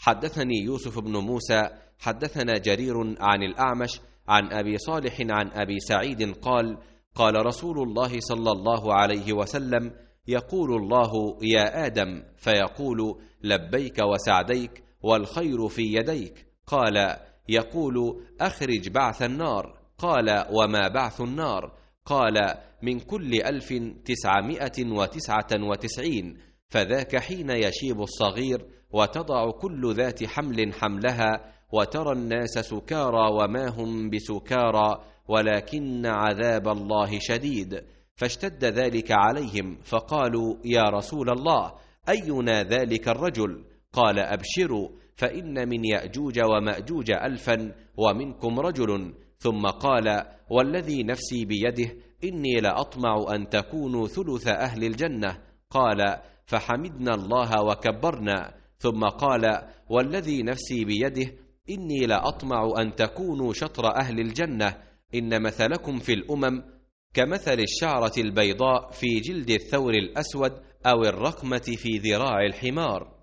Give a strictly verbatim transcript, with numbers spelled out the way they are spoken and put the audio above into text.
حدثني يوسف بن موسى حدثنا جرير عن الأعمش عن أبي صالح عن أبي سعيد قال: قال رسول الله صلى الله عليه وسلم: يقول الله: يا آدم، فيقول: لبيك وسعديك والخير في يديك. قال: يقول: أخرج بعث النار. قال: وما بعث النار؟ قال: من كل ألف تسعمائة وتسعة وتسعين، فذاك حين يشيب الصغير وتضع كل ذات حمل حملها، وترى الناس سكارى وما هم بسكارى ولكن عذاب الله شديد. فاشتد ذلك عليهم فقالوا: يا رسول الله، أينا ذلك الرجل؟ قال: أبشروا، فإن من يأجوج ومأجوج ألفا ومنكم رجل. ثم قال: والذي نفسي بيده إني لأطمع أن تكونوا ثلث أهل الجنة. قال: فحمدنا الله وكبرنا. ثم قال: والذي نفسي بيده إني لأطمع أن تكونوا شطر أهل الجنة. إن مثلكم في الأمم كمثل الشعرة البيضاء في جلد الثور الأسود أو الرقمة في ذراع الحمار.